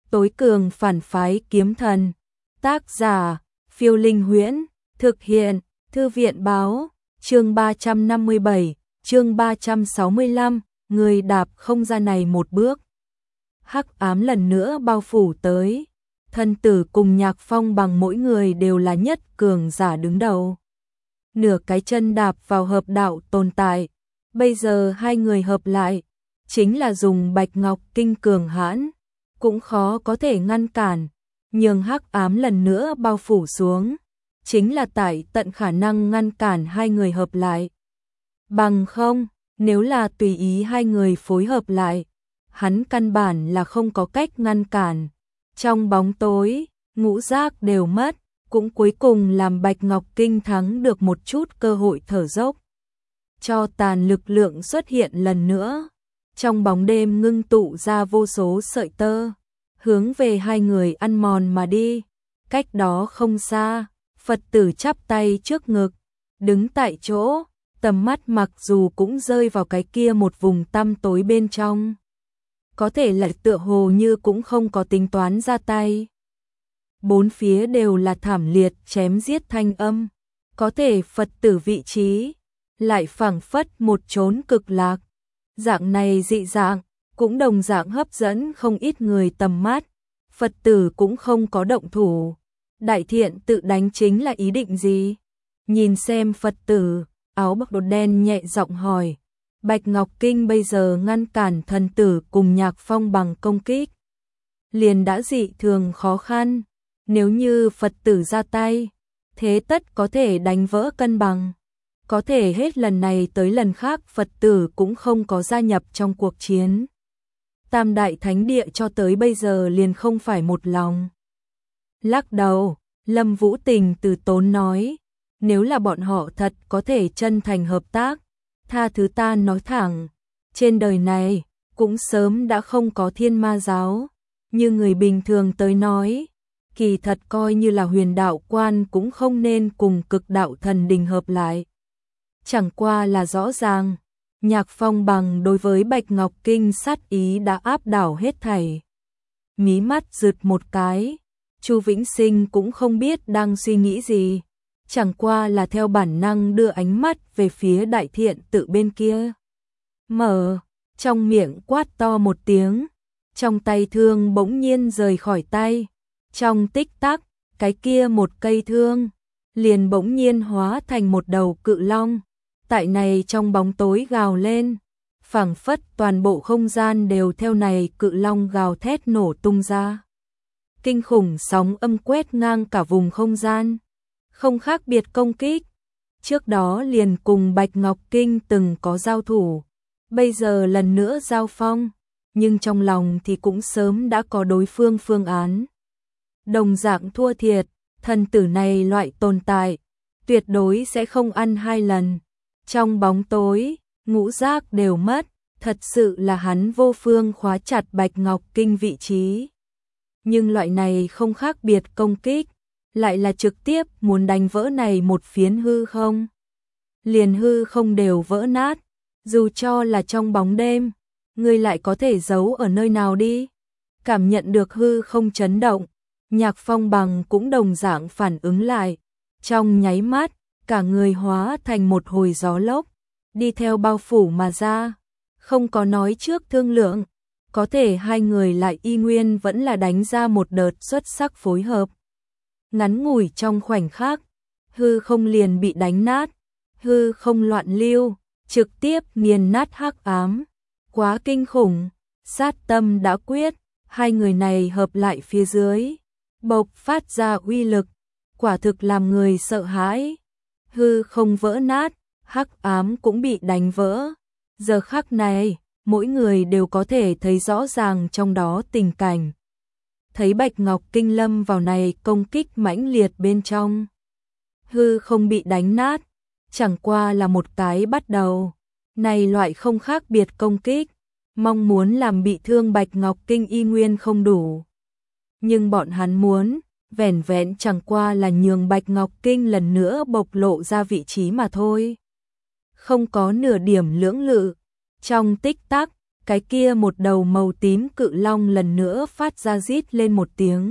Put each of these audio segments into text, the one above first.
Tối cường phản phái kiếm thần. Tác giả, Phiêu Linh Huyễn. Thực hiện, Thư viện báo. Chương 357, chương 365, người đạp không ra này một bước. Hắc ám lần nữa bao phủ tới. Thân tử cùng Nhạc Phong bằng mỗi người đều là nhất cường giả đứng đầu. Nửa cái chân đạp vào hợp đạo tồn tại. Bây giờ hai người hợp lại, chính là dùng Bạch Ngọc Kinh cường hãn, cũng khó có thể ngăn cản, nhưng hắc ám lần nữa bao phủ xuống, chính là tại tận khả năng ngăn cản hai người hợp lại. Bằng không, nếu là tùy ý hai người phối hợp lại, hắn căn bản là không có cách ngăn cản. Trong bóng tối, ngũ giác đều mất, cũng cuối cùng làm Bạch Ngọc Kinh thắng được một chút cơ hội thở dốc. Cho tàn lực lượng xuất hiện lần nữa, trong bóng đêm ngưng tụ ra vô số sợi tơ, hướng về hai người ăn mòn mà đi. Cách đó không xa, Phật tử chắp tay trước ngực, đứng tại chỗ, tầm mắt mặc dù cũng rơi vào cái kia một vùng tăm tối bên trong. Có thể lại tựa hồ như cũng không có tính toán ra tay. Bốn phía đều là thảm liệt chém giết thanh âm, có thể Phật tử vị trí lại phảng phất một chốn cực lạc. Dạng này dị dạng, cũng đồng dạng hấp dẫn không ít người tầm mắt. Phật tử cũng không có động thủ. Đại thiện tự đánh chính là ý định gì? Nhìn xem Phật tử, áo bạc đột đen nhẹ giọng hỏi. Bạch Ngọc Kinh bây giờ ngăn cản thần tử cùng Nhạc Phong bằng công kích, liền đã dị thường khó khăn. Nếu như Phật tử ra tay, thế tất có thể đánh vỡ cân bằng. Có thể hết lần này tới lần khác Phật tử cũng không có gia nhập trong cuộc chiến. Tam đại thánh địa cho tới bây giờ liền không phải một lòng. Lắc đầu, Lâm Vũ Tình từ tốn nói, nếu là bọn họ thật có thể chân thành hợp tác, tha thứ ta nói thẳng, trên đời này cũng sớm đã không có Thiên Ma giáo. Như người bình thường tới nói, kỳ thật coi như là Huyền Đạo Quan cũng không nên cùng Cực Đạo Thần Đình hợp lại. Chẳng qua là rõ ràng, Nhạc Phong bằng đối với Bạch Ngọc Kinh sát ý đã áp đảo hết thảy. Mí mắt rực một cái, Chu Vĩnh Sinh cũng không biết đang suy nghĩ gì, chẳng qua là theo bản năng đưa ánh mắt về phía đại thiện tự bên kia. Mở, trong miệng quát to một tiếng, trong tay thương bỗng nhiên rời khỏi tay. Trong tích tắc, cái kia một cây thương liền bỗng nhiên hóa thành một đầu cự long. Tại này trong bóng tối gào lên, phảng phất toàn bộ không gian đều theo này cự long gào thét nổ tung ra. Kinh khủng sóng âm quét ngang cả vùng không gian, không khác biệt công kích. Trước đó liền cùng Bạch Ngọc Kinh từng có giao thủ, bây giờ lần nữa giao phong, nhưng trong lòng thì cũng sớm đã có đối phương phương án. Đồng dạng thua thiệt, thần tử này loại tồn tại, tuyệt đối sẽ không ăn hai lần. Trong bóng tối, ngũ giác đều mất, thật sự là hắn vô phương khóa chặt Bạch Ngọc Kinh vị trí. Nhưng loại này không khác biệt công kích, lại là trực tiếp muốn đánh vỡ này một phiến hư không. Liền hư không đều vỡ nát, dù cho là trong bóng đêm, người lại có thể giấu ở nơi nào đi. Cảm nhận được hư không chấn động, Nhạc Phong bằng cũng đồng dạng phản ứng lại. Trong nháy mắt, cả người hóa thành một hồi gió lốc, đi theo bao phủ mà ra. Không có nói trước thương lượng, có thể hai người lại y nguyên vẫn là đánh ra một đợt xuất sắc phối hợp. Ngắn ngủi trong khoảnh khắc, hư không liền bị đánh nát, hư không loạn lưu, trực tiếp nghiền nát hắc ám. Quá kinh khủng, sát tâm đã quyết, hai người này hợp lại phía dưới, bộc phát ra uy lực, quả thực làm người sợ hãi. Hư không vỡ nát, hắc ám cũng bị đánh vỡ. Giờ khắc này, mỗi người đều có thể thấy rõ ràng trong đó tình cảnh. Thấy Bạch Ngọc Kinh lâm vào này công kích mãnh liệt bên trong. Hư không bị đánh nát, chẳng qua là một cái bắt đầu. Này loại không khác biệt công kích, mong muốn làm bị thương Bạch Ngọc Kinh y nguyên không đủ. Nhưng bọn hắn muốn, vẻn vẹn chẳng qua là nhường Bạch Ngọc Kinh lần nữa bộc lộ ra vị trí mà thôi. Không có nửa điểm lưỡng lự, trong tích tắc, cái kia một đầu màu tím cự long lần nữa phát ra rít lên một tiếng.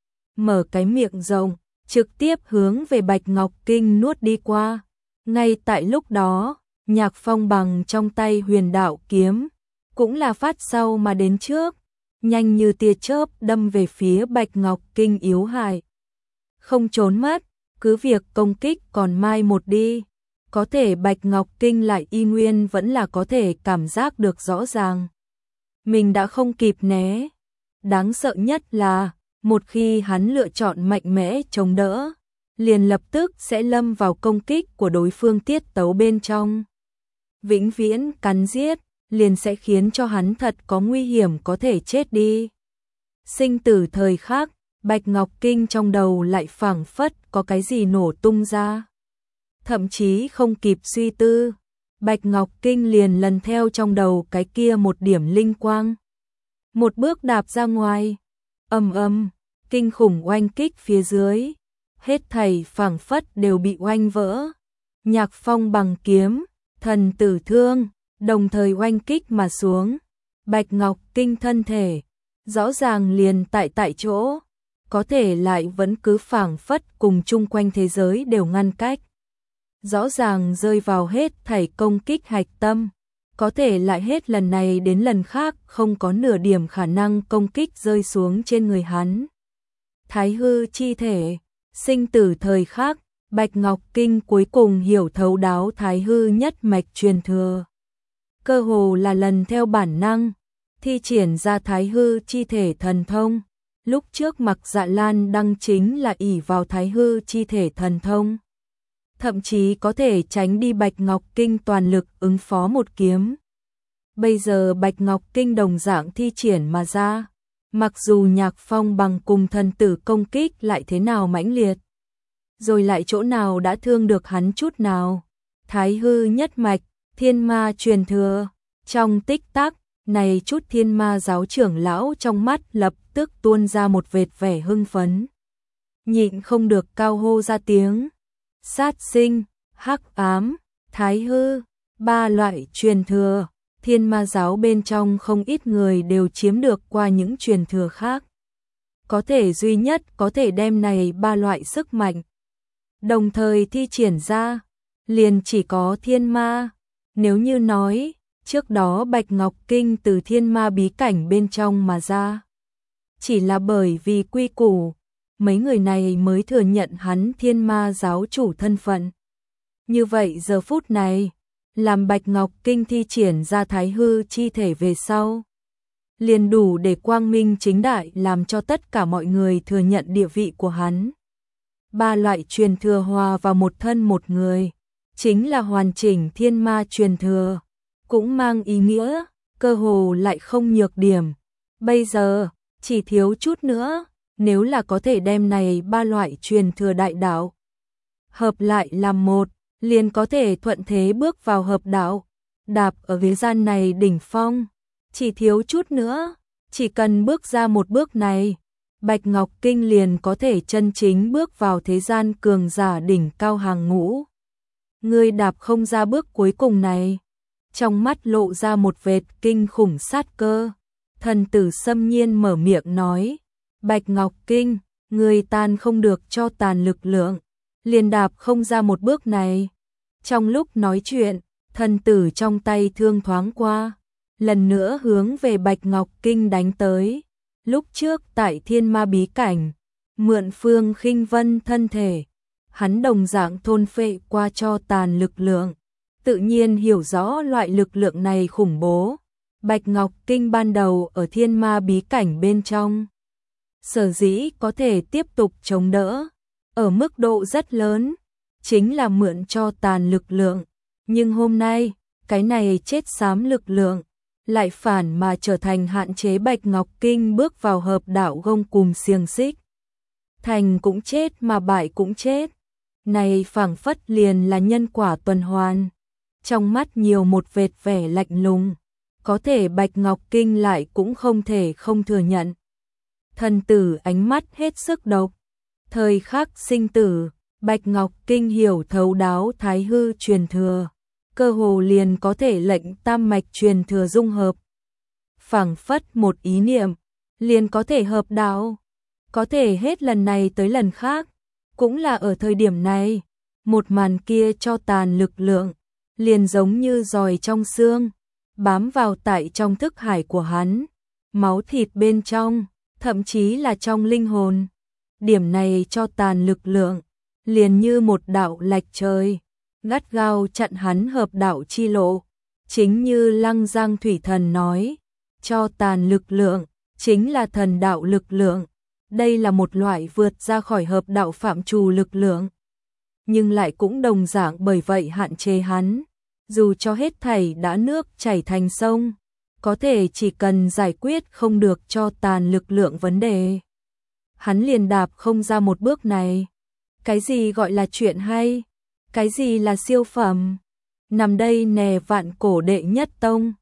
Mở cái miệng rộng, trực tiếp hướng về Bạch Ngọc Kinh nuốt đi qua. Ngay tại lúc đó, Nhạc Phong bằng trong tay huyền đạo kiếm, cũng là phát sau mà đến trước, nhanh như tia chớp đâm về phía Bạch Ngọc Kinh yếu hại. Không trốn mất, cứ việc công kích còn mai một đi, có thể Bạch Ngọc Kinh lại y nguyên vẫn là có thể cảm giác được rõ ràng. Mình đã không kịp né. Đáng sợ nhất là, một khi hắn lựa chọn mạnh mẽ chống đỡ, liền lập tức sẽ lâm vào công kích của đối phương tiết tấu bên trong. Vĩnh viễn cắn giết, liền sẽ khiến cho hắn thật có nguy hiểm có thể chết đi. Sinh tử thời khắc, Bạch Ngọc Kinh trong đầu lại phảng phất có cái gì nổ tung ra. Thậm chí không kịp suy tư, Bạch Ngọc Kinh liền lần theo trong đầu cái kia một điểm linh quang. Một bước đạp ra ngoài, ầm ầm, kinh khủng oanh kích phía dưới, hết thảy phảng phất đều bị oanh vỡ. Nhạc Phong bằng kiếm, thần tử thương, đồng thời oanh kích mà xuống. Bạch Ngọc Kinh thân thể, rõ ràng liền tại chỗ, có thể lại vẫn cứ phảng phất cùng chung quanh thế giới đều ngăn cách. Rõ ràng rơi vào hết thảy công kích hạch tâm, có thể lại hết lần này đến lần khác không có nửa điểm khả năng công kích rơi xuống trên người hắn. Thái hư chi thể, sinh tử thời khắc, Bạch Ngọc Kinh cuối cùng hiểu thấu đáo thái hư nhất mạch truyền thừa. Cơ hồ là lần theo bản năng, thi triển ra thái hư chi thể thần thông. Lúc trước Mặc Dạ Lan đăng chính là ỷ vào thái hư chi thể thần thông. Thậm chí có thể tránh đi Bạch Ngọc Kinh toàn lực ứng phó một kiếm. Bây giờ Bạch Ngọc Kinh đồng dạng thi triển mà ra. Mặc dù Nhạc Phong bằng cùng thần tử công kích lại thế nào mãnh liệt, rồi lại chỗ nào đã thương được hắn chút nào. Thái hư nhất mạch, thiên ma truyền thừa, trong tích tắc, này chút thiên ma giáo trưởng lão trong mắt lập tức tuôn ra một vệt vẻ hưng phấn. Nhịn không được cao hô ra tiếng. Sát sinh, hắc ám, thái hư, ba loại truyền thừa, thiên ma giáo bên trong không ít người đều chiếm được qua những truyền thừa khác. Có thể duy nhất có thể đem này ba loại sức mạnh đồng thời thi triển ra, liền chỉ có thiên ma. Nếu như nói, trước đó Bạch Ngọc Kinh từ thiên ma bí cảnh bên trong mà ra, chỉ là bởi vì quy củ, mấy người này mới thừa nhận hắn thiên ma giáo chủ thân phận. Như vậy giờ phút này, làm Bạch Ngọc Kinh thi triển ra thái hư chi thể về sau, liền đủ để quang minh chính đại làm cho tất cả mọi người thừa nhận địa vị của hắn. Ba loại truyền thừa hòa vào một thân một người, chính là hoàn chỉnh thiên ma truyền thừa, cũng mang ý nghĩa, cơ hồ lại không nhược điểm. Bây giờ, chỉ thiếu chút nữa, nếu là có thể đem này ba loại truyền thừa đại đạo hợp lại làm một, liền có thể thuận thế bước vào hợp đạo, đạp ở thế gian này đỉnh phong. Chỉ thiếu chút nữa, chỉ cần bước ra một bước này, Bạch Ngọc Kinh liền có thể chân chính bước vào thế gian cường giả đỉnh cao hàng ngũ. Ngươi đạp không ra bước cuối cùng này, trong mắt lộ ra một vệt kinh khủng sát cơ. Thần tử xâm nhiên mở miệng nói, Bạch Ngọc Kinh, ngươi tan không được cho tàn lực lượng, liền đạp không ra một bước này. Trong lúc nói chuyện, thần tử trong tay thương thoáng qua, lần nữa hướng về Bạch Ngọc Kinh đánh tới. Lúc trước tại thiên ma bí cảnh, mượn Phương Khinh Vân thân thể, hắn đồng dạng thôn phệ qua cho tàn lực lượng, tự nhiên hiểu rõ loại lực lượng này khủng bố. Bạch Ngọc Kinh ban đầu ở thiên ma bí cảnh bên trong, sở dĩ có thể tiếp tục chống đỡ, ở mức độ rất lớn, chính là mượn cho tàn lực lượng. Nhưng hôm nay, cái này chết xám lực lượng, lại phản mà trở thành hạn chế Bạch Ngọc Kinh bước vào hợp đạo gông cùm xiềng xích. Thành cũng chết mà bại cũng chết. Này phảng phất liền là nhân quả tuần hoàn. Trong mắt nhiều một vệt vẻ lạnh lùng, có thể Bạch Ngọc Kinh lại cũng không thể không thừa nhận. Thần tử ánh mắt hết sức độc. Thời khắc sinh tử, Bạch Ngọc Kinh hiểu thấu đáo thái hư truyền thừa, cơ hồ liền có thể lệnh tam mạch truyền thừa dung hợp. phảng phất một ý niệm, liền có thể hợp đạo. Có thể hết lần này tới lần khác, cũng là ở thời điểm này, một màn kia cho tàn lực lượng, liền giống như giòi trong xương, bám vào tại trong thức hải của hắn, máu thịt bên trong, thậm chí là trong linh hồn. Điểm này cho tàn lực lượng, liền như một đạo lạch trời, gắt gao chặn hắn hợp đạo chi lộ. Chính như Lăng Giang Thủy Thần nói, cho tàn lực lượng, chính là thần đạo lực lượng. Đây là một loại vượt ra khỏi hợp đạo phạm trù lực lượng, nhưng lại cũng đồng dạng bởi vậy hạn chế hắn. Dù cho hết thảy đã nước chảy thành sông, có thể chỉ cần giải quyết không được cho tàn lực lượng vấn đề, hắn liền đạp không ra một bước này. Cái gì gọi là chuyện hay? Cái gì là siêu phẩm? Nằm đây nè vạn cổ đệ nhất tông,